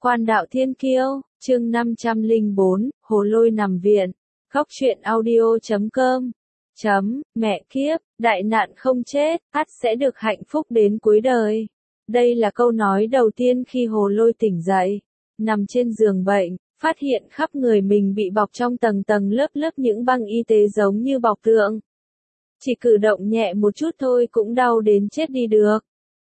Quan đạo thiên kiêu, chương 504, Hồ Lôi nằm viện. Góc truyện audio.com. Mẹ kiếp, đại nạn không chết, ắt sẽ được hạnh phúc đến cuối đời. Đây là câu nói đầu tiên khi Hồ Lôi tỉnh dậy. Nằm trên giường bệnh, phát hiện khắp người mình bị bọc trong tầng tầng lớp lớp những băng y tế giống như bọc tượng. Chỉ cử động nhẹ một chút thôi cũng đau đến chết đi được.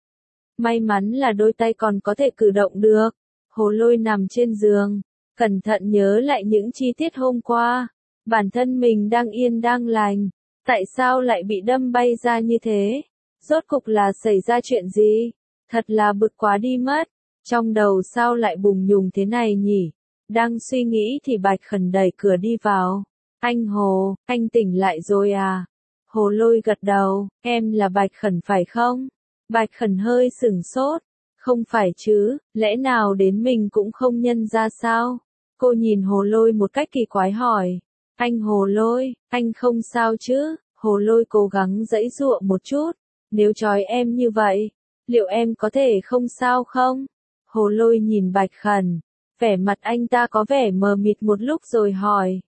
May mắn là đôi tay còn có thể cử động được. Hồ Lôi nằm trên giường, cẩn thận nhớ lại những chi tiết hôm qua. Bản thân mình đang yên đang lành, tại sao lại bị đâm bay ra như thế? Rốt cục là xảy ra chuyện gì? Thật là bực quá đi mất. Trong đầu sao lại bùng nhùng thế này nhỉ? Đang suy nghĩ thì Bạch Khẩn đẩy cửa đi vào. Anh Hồ, anh tỉnh lại rồi à? Hồ Lôi gật đầu, em là Bạch Khẩn phải không? Bạch Khẩn hơi sửng sốt. Không phải chứ, lẽ nào đến mình cũng không nhận ra sao? Cô nhìn Hồ Lôi một cách kỳ quái hỏi. Anh Hồ Lôi, anh không sao chứ? Hồ Lôi cố gắng giãy giụa một chút. Nếu trói em như vậy, liệu em có thể không sao không? Hồ Lôi nhìn Bạch Khẩn, vẻ mặt anh ta có vẻ mờ mịt một lúc rồi hỏi.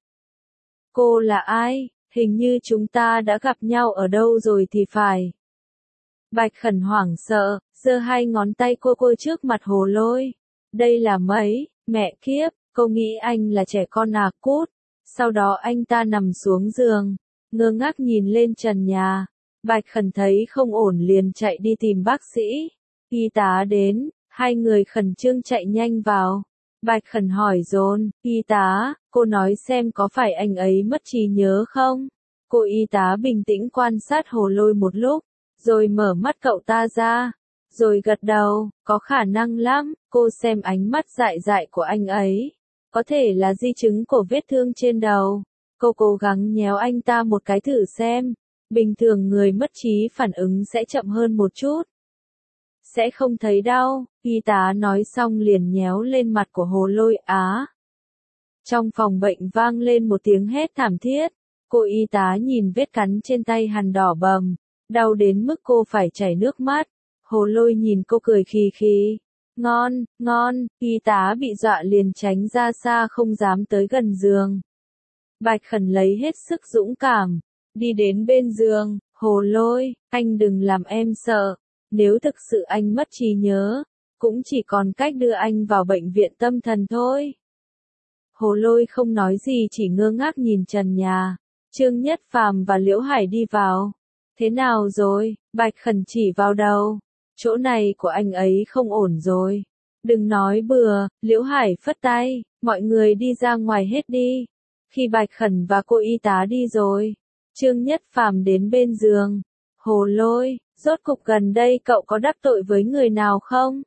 Cô là ai? Hình như chúng ta đã gặp nhau ở đâu rồi thì phải. Bạch Khẩn hoảng sợ, giơ hai ngón tay cô trước mặt Hồ Lôi. Đây là mấy, mẹ kiếp, cô nghĩ anh là trẻ con à cút. Sau đó anh ta nằm xuống giường, ngơ ngác nhìn lên trần nhà. Bạch Khẩn thấy không ổn liền chạy đi tìm bác sĩ. Y tá đến, hai người khẩn trương chạy nhanh vào. Bạch Khẩn hỏi dồn, y tá, cô nói xem có phải anh ấy mất trí nhớ không? Cô y tá bình tĩnh quan sát Hồ Lôi một lúc, rồi mở mắt cậu ta ra, rồi gật đầu, có khả năng lắm, cô xem ánh mắt dại dại của anh ấy. Có thể là di chứng của vết thương trên đầu. Cô cố gắng nhéo anh ta một cái thử xem. Bình thường người mất trí phản ứng sẽ chậm hơn một chút. Sẽ không thấy đau, y tá nói xong liền nhéo lên mặt của Hồ Lôi á. Trong phòng bệnh vang lên một tiếng hét thảm thiết. Cô y tá nhìn vết cắn trên tay hắn đỏ bầm, đau đến mức cô phải chảy nước mắt. Hồ Lôi nhìn cô cười khì khì. Ngon, ngon, y tá bị dọa liền tránh ra xa không dám tới gần giường. Bạch Khẩn lấy hết sức dũng cảm, đi đến bên giường, Hồ Lôi, anh đừng làm em sợ, nếu thực sự anh mất trí nhớ, cũng chỉ còn cách đưa anh vào bệnh viện tâm thần thôi. Hồ Lôi không nói gì chỉ ngơ ngác nhìn trần nhà. Trương Nhất Phàm và Liễu Hải đi vào. Thế nào rồi? Bạch Khẩn chỉ vào đầu. Chỗ này của anh ấy không ổn rồi. Đừng nói bừa, Liễu Hải phất tay, mọi người đi ra ngoài hết đi. Khi Bạch Khẩn và cô y tá đi rồi, Trương Nhất Phàm đến bên giường. Hồ Lôi, rốt cục gần đây cậu có đắc tội với người nào không?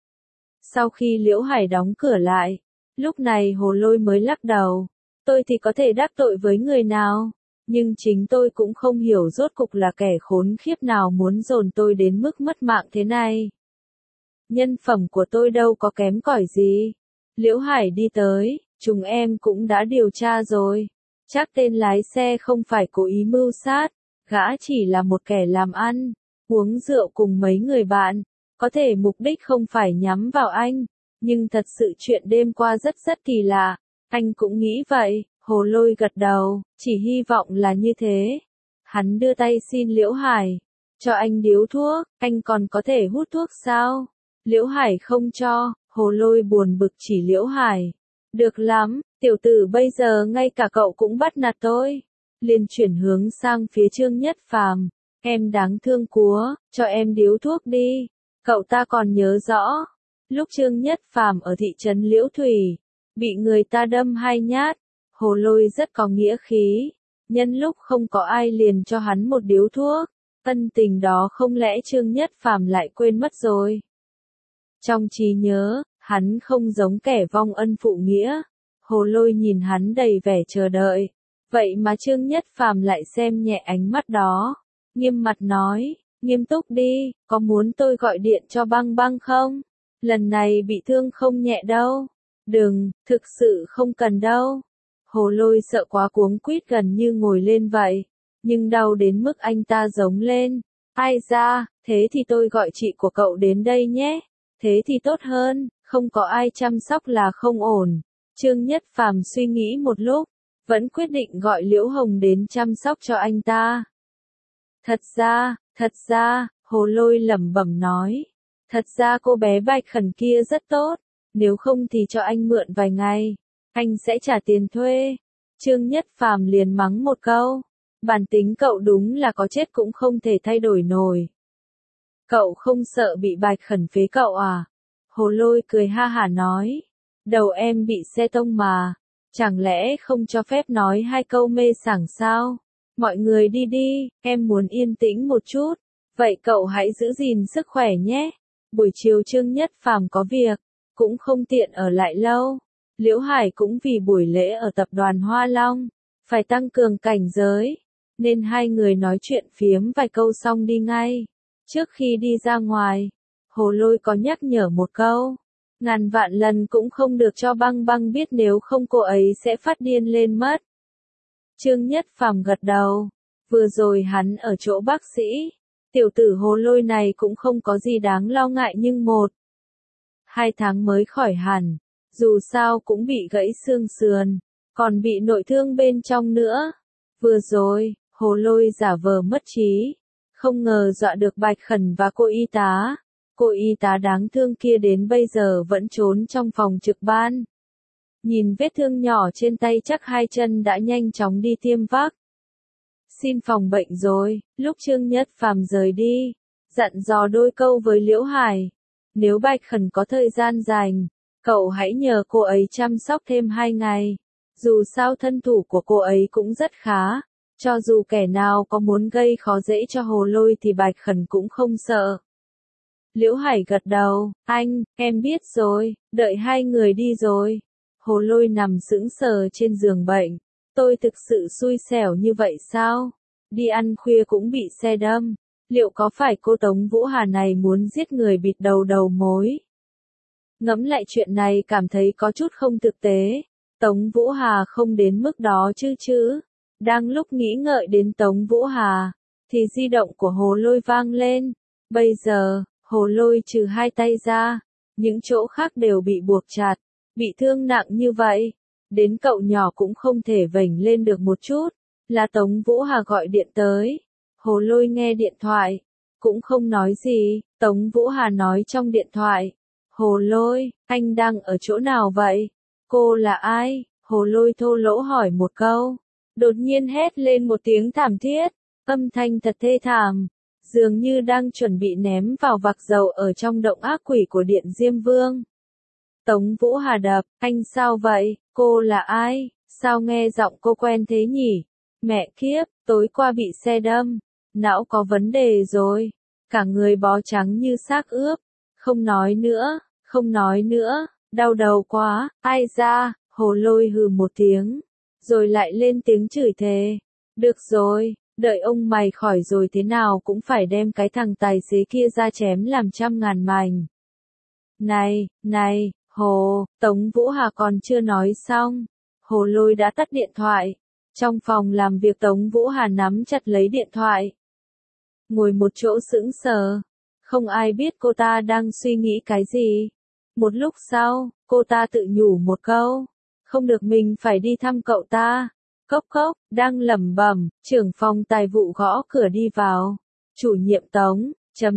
Sau khi Liễu Hải đóng cửa lại, lúc này Hồ Lôi mới lắc đầu. Tôi thì có thể đắc tội với người nào? Nhưng chính tôi cũng không hiểu rốt cục là kẻ khốn khiếp nào muốn dồn tôi đến mức mất mạng thế này. Nhân phẩm của tôi đâu có kém cỏi gì. Liễu Hải đi tới, chúng em cũng đã điều tra rồi. Chắc tên lái xe không phải cố ý mưu sát, gã chỉ là một kẻ làm ăn, uống rượu cùng mấy người bạn. Có thể mục đích không phải nhắm vào anh, nhưng thật sự chuyện đêm qua rất kỳ lạ. Anh cũng nghĩ vậy. Hồ Lôi gật đầu, chỉ hy vọng là như thế. Hắn đưa tay xin Liễu Hải, cho anh điếu thuốc, anh còn có thể hút thuốc sao? Liễu Hải không cho, Hồ Lôi buồn bực chỉ Liễu Hải. Được lắm, tiểu tử bây giờ ngay cả cậu cũng bắt nạt tôi. Liền chuyển hướng sang phía Trương Nhất Phàm, em đáng thương quá, cho em điếu thuốc đi. Cậu ta còn nhớ rõ, lúc Trương Nhất Phàm ở thị trấn Liễu Thủy, bị người ta đâm 2 nhát. Hồ Lôi rất có nghĩa khí, nhân lúc không có ai liền cho hắn một điếu thuốc, ân tình đó không lẽ Trương Nhất Phàm lại quên mất rồi. Trong trí nhớ, hắn không giống kẻ vong ân phụ nghĩa. Hồ Lôi nhìn hắn đầy vẻ chờ đợi, vậy mà Trương Nhất Phàm lại xem nhẹ ánh mắt đó, nghiêm mặt nói, nghiêm túc đi, có muốn tôi gọi điện cho Băng Băng không? Lần này bị thương không nhẹ đâu. Đừng, thực sự không cần đâu. Hồ Lôi sợ quá cuống quýt gần như ngồi lên vậy, nhưng đau đến mức anh ta giống lên. Ai da, thế thì tôi gọi chị của cậu đến đây nhé. Thế thì tốt hơn, Không có ai chăm sóc là không ổn. Trương Nhất Phàm suy nghĩ một lúc, vẫn quyết định gọi Liễu Hồng đến chăm sóc cho anh ta. Thật ra, Hồ Lôi lẩm bẩm nói. Thật ra cô bé Bạch Khẩn kia rất tốt, nếu không thì cho anh mượn vài ngày, anh sẽ trả tiền thuê. Trương Nhất Phàm liền mắng một câu, bản tính cậu đúng là có chết cũng không thể thay đổi nổi. Cậu không sợ bị Bạch Khẩn phế cậu à? Hồ Lôi cười ha hả nói, đầu em bị xe tông mà, chẳng lẽ không cho phép nói hai câu mê sảng sao? Mọi người đi đi, em muốn yên tĩnh một chút, vậy cậu hãy giữ gìn sức khỏe nhé. Buổi chiều Trương Nhất Phàm có việc, cũng không tiện ở lại lâu. Liễu Hải cũng vì buổi lễ ở tập đoàn Hoa Long, phải tăng cường cảnh giới, nên hai người nói chuyện phiếm vài câu xong đi ngay. Trước khi đi ra ngoài, Hồ Lôi có nhắc nhở một câu, ngàn vạn lần cũng không được cho Băng Băng biết, nếu không cô ấy sẽ phát điên lên mất. Trương Nhất Phàm gật đầu, vừa rồi hắn ở chỗ bác sĩ, tiểu tử Hồ Lôi này cũng không có gì đáng lo ngại, nhưng 1-2 tháng mới khỏi hẳn, dù sao cũng bị gãy xương sườn, còn bị nội thương bên trong nữa. Vừa rồi, Hồ Lôi giả vờ mất trí, không ngờ dọa được Bạch Khẩn và cô y tá. Cô y tá đáng thương kia đến bây giờ vẫn trốn trong phòng trực ban. Nhìn vết thương nhỏ trên tay, chắc hai chân đã nhanh chóng đi tiêm vắc. Xin phòng bệnh rồi. Lúc Trương Nhất Phàm rời đi, dặn dò đôi câu với Liễu Hải. Nếu Bạch Khẩn có thời gian rảnh, cậu hãy nhờ cô ấy chăm sóc thêm 2 ngày. Dù sao thân thủ của cô ấy cũng rất khá. Cho dù kẻ nào có muốn gây khó dễ cho Hồ Lôi thì Bạch Khẩn cũng không sợ. Liễu Hải gật đầu, anh, em biết rồi, đợi hai người đi rồi. Hồ Lôi nằm sững sờ trên giường bệnh. Tôi thực sự xui xẻo như vậy sao? Đi ăn khuya cũng bị xe đâm. Liệu có phải cô Tống Vũ Hà này muốn giết người bịt đầu mối? Ngẫm lại chuyện này cảm thấy có chút không thực tế. Tống Vũ Hà không đến mức đó chứ. Đang lúc nghĩ ngợi đến Tống Vũ Hà, thì di động của Hồ Lôi vang lên. Bây giờ, Hồ Lôi trừ hai tay ra, những chỗ khác đều bị buộc chặt, bị thương nặng như vậy. Đến cậu nhỏ cũng không thể vểnh lên được một chút. Là Tống Vũ Hà gọi điện tới. Hồ Lôi nghe điện thoại, cũng không nói gì. Tống Vũ Hà nói trong điện thoại, Hồ Lôi, anh đang ở chỗ nào vậy? Cô là ai? Hồ Lôi thô lỗ hỏi một câu. Đột nhiên hét lên một tiếng thảm thiết, âm thanh thật thê thảm, dường như đang chuẩn bị ném vào vạc dầu ở trong động ác quỷ của Điện Diêm Vương. Tống Vũ Hà đập, anh sao vậy? Cô là ai? Sao nghe giọng cô quen thế nhỉ? Mẹ kiếp, tối qua bị xe đâm, não có vấn đề rồi, cả người bó trắng như xác ướp. Không nói nữa, đau đầu quá, ai ra? Hồ Lôi hừ một tiếng, rồi lại lên tiếng chửi thề. Được rồi, đợi ông mày khỏi rồi thế nào cũng phải đem cái thằng tài xế kia ra chém làm trăm ngàn mảnh. Này, Tống Vũ Hà còn chưa nói xong. Hồ Lôi đã tắt điện thoại. Trong phòng làm việc Tống Vũ Hà nắm chặt lấy điện thoại. Ngồi một chỗ sững sờ. Không ai biết cô ta đang suy nghĩ cái gì. Một lúc sau, cô ta tự nhủ một câu. Không được, mình phải đi thăm cậu ta. Cốc, đang lẩm bẩm, trưởng phòng tài vụ gõ cửa đi vào. Chủ nhiệm Tống,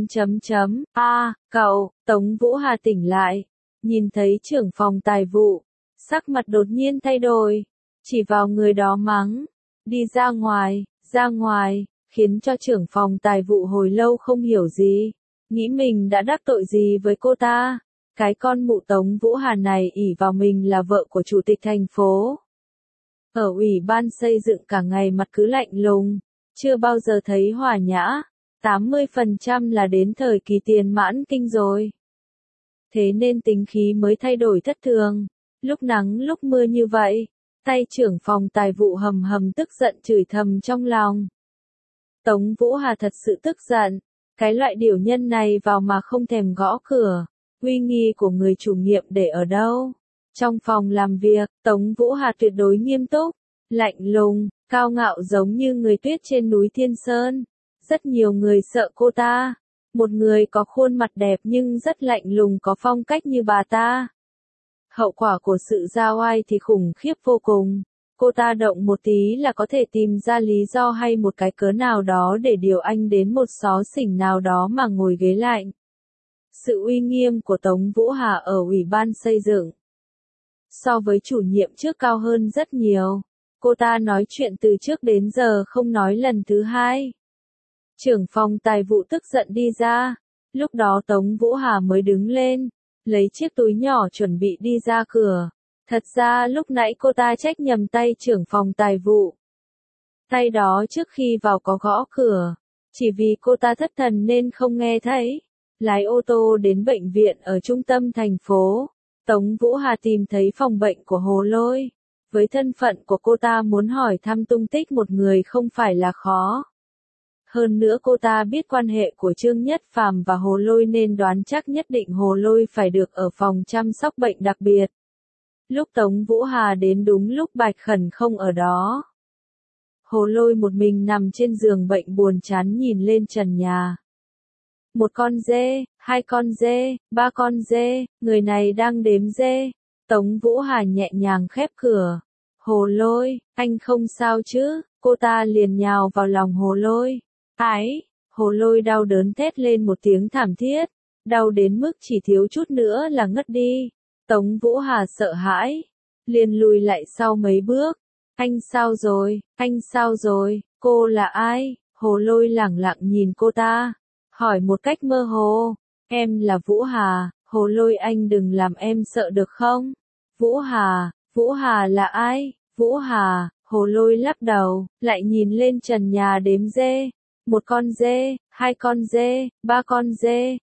cậu, Tống Vũ Hà tỉnh lại. Nhìn thấy trưởng phòng tài vụ, sắc mặt đột nhiên thay đổi, chỉ vào người đó mắng, đi ra ngoài, khiến cho trưởng phòng tài vụ hồi lâu không hiểu gì, nghĩ mình đã đắc tội gì với cô ta. Cái con mụ Tống Vũ Hà này ỷ vào mình là vợ của chủ tịch thành phố. Ở ủy ban xây dựng cả ngày mặt cứ lạnh lùng, chưa bao giờ thấy hòa nhã, 80% là đến thời kỳ tiền mãn kinh rồi. Thế nên tính khí mới thay đổi thất thường, lúc nắng lúc mưa như vậy. Tay trưởng phòng tài vụ hầm tức giận chửi thầm trong lòng. Tống Vũ Hà thật sự tức giận, cái loại điều nhân này vào mà không thèm gõ cửa, uy nghi của người chủ nhiệm để ở đâu. Trong phòng làm việc, Tống Vũ Hà tuyệt đối nghiêm túc, lạnh lùng, cao ngạo giống như người tuyết trên núi Thiên Sơn. Rất nhiều người sợ cô ta. Một người có khuôn mặt đẹp nhưng rất lạnh lùng có phong cách như bà ta. Hậu quả của sự ra oai thì khủng khiếp vô cùng. Cô ta động một tí là có thể tìm ra lý do hay một cái cớ nào đó để điều anh đến một xó xỉnh nào đó mà ngồi ghế lạnh. Sự uy nghiêm của Tống Vũ Hà ở Ủy ban xây dựng so với chủ nhiệm trước cao hơn rất nhiều. Cô ta nói chuyện từ trước đến giờ không nói lần thứ hai. Trưởng phòng tài vụ tức giận đi ra. Lúc đó Tống Vũ Hà mới đứng lên, lấy chiếc túi nhỏ chuẩn bị đi ra cửa. Thật ra lúc nãy cô ta trách nhầm tay trưởng phòng tài vụ. Tay đó trước khi vào có gõ cửa. Chỉ vì cô ta thất thần nên không nghe thấy. Lái ô tô đến bệnh viện ở trung tâm thành phố. Tống Vũ Hà tìm thấy phòng bệnh của Hồ Lôi. Với thân phận của cô ta muốn hỏi thăm tung tích một người không phải là khó. Hơn nữa cô ta biết quan hệ của Trương Nhất Phàm và Hồ Lôi nên đoán chắc nhất định Hồ Lôi phải được ở phòng chăm sóc bệnh đặc biệt. Lúc Tống Vũ Hà đến đúng lúc Bạch Khẩn không ở đó. Hồ Lôi một mình nằm trên giường bệnh buồn chán nhìn lên trần nhà. Một con dê, hai con dê, ba con dê, người này đang đếm dê. Tống Vũ Hà nhẹ nhàng khép cửa. Hồ Lôi, anh không sao chứ? Cô ta liền nhào vào lòng Hồ Lôi. Ái, Hồ Lôi đau đớn thét lên một tiếng thảm thiết. Đau đến mức chỉ thiếu chút nữa là ngất đi. Tống Vũ Hà sợ hãi. Liền lùi lại sau mấy bước. Anh sao rồi? Anh sao rồi? Cô là ai? Hồ Lôi lẳng lặng nhìn cô ta. Hỏi một cách mơ hồ. Em là Vũ Hà. Hồ Lôi anh đừng làm em sợ được không? Vũ Hà là ai? Vũ Hà, Hồ Lôi lắc đầu, lại nhìn lên trần nhà đếm dê. Một con dê, hai con dê, ba con dê,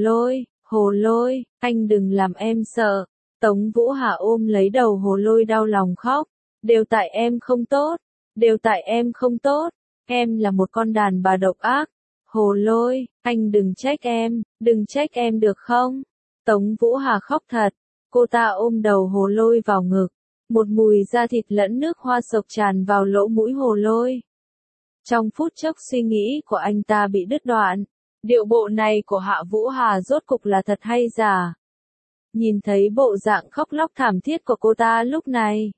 Hồ Lôi, anh đừng làm em sợ. Tống Vũ Hà ôm lấy đầu Hồ Lôi đau lòng khóc. Đều tại em không tốt, đều tại em không tốt, em là một con đàn bà độc ác. Hồ Lôi, anh đừng trách em được không? Tống Vũ Hà khóc thật, cô ta ôm đầu Hồ Lôi vào ngực. Một mùi da thịt lẫn nước hoa sộc tràn vào lỗ mũi Hồ Lôi. Trong phút chốc suy nghĩ của anh ta bị đứt đoạn. Điệu bộ này của Hạ Vũ Hà rốt cục là thật hay giả? Nhìn thấy bộ dạng khóc lóc thảm thiết của cô ta lúc này.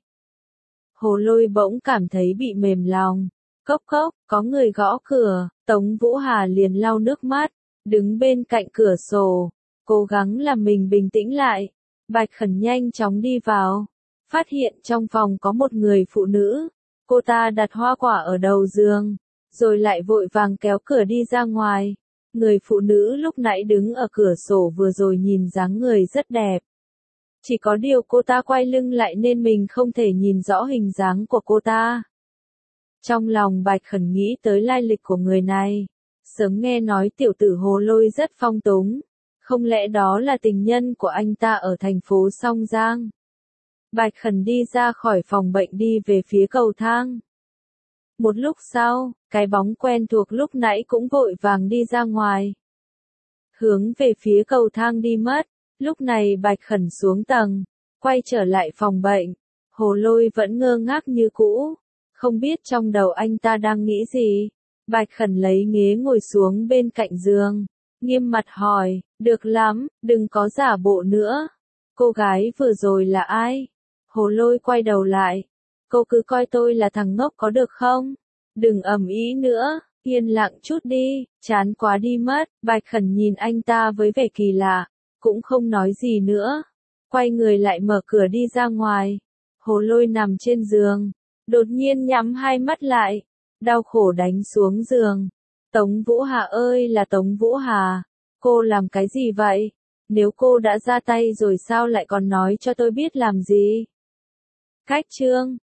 Hồ Lôi bỗng cảm thấy bị mềm lòng. Cốc cốc, có người gõ cửa. Tống Vũ Hà liền lau nước mắt, đứng bên cạnh cửa sổ, cố gắng làm mình bình tĩnh lại. Bạch Khẩn nhanh chóng đi vào. Phát hiện trong phòng có một người phụ nữ. Cô ta đặt hoa quả ở đầu giường, rồi lại vội vàng kéo cửa đi ra ngoài. Người phụ nữ lúc nãy đứng ở cửa sổ vừa rồi nhìn dáng người rất đẹp. Chỉ có điều cô ta quay lưng lại nên mình không thể nhìn rõ hình dáng của cô ta. Trong lòng Bạch Khẩn nghĩ tới lai lịch của người này. Sớm nghe nói tiểu tử Hồ Lôi rất phong túng. Không lẽ đó là tình nhân của anh ta ở thành phố Song Giang? Bạch Khẩn đi ra khỏi phòng bệnh đi về phía cầu thang. Một lúc sau, cái bóng quen thuộc lúc nãy cũng vội vàng đi ra ngoài. Hướng về phía cầu thang đi mất. Lúc này Bạch Khẩn xuống tầng, quay trở lại phòng bệnh. Hồ Lôi vẫn ngơ ngác như cũ. Không biết trong đầu anh ta đang nghĩ gì. Bạch Khẩn lấy ghế ngồi xuống bên cạnh giường. Nghiêm mặt hỏi, được lắm, đừng có giả bộ nữa. Cô gái vừa rồi là ai? Hồ Lôi quay đầu lại. Cô cứ coi tôi là thằng ngốc có được không? Đừng ầm ĩ nữa, yên lặng chút đi, chán quá đi mất. Bạch Khẩn nhìn anh ta với vẻ kỳ lạ, cũng không nói gì nữa. Quay người lại mở cửa đi ra ngoài. Hồ Lôi nằm trên giường, đột nhiên nhắm hai mắt lại, đau khổ đánh xuống giường. Tống Vũ Hà ơi là Tống Vũ Hà, cô làm cái gì vậy? Nếu cô đã ra tay rồi sao lại còn nói cho tôi biết làm gì? Cách chương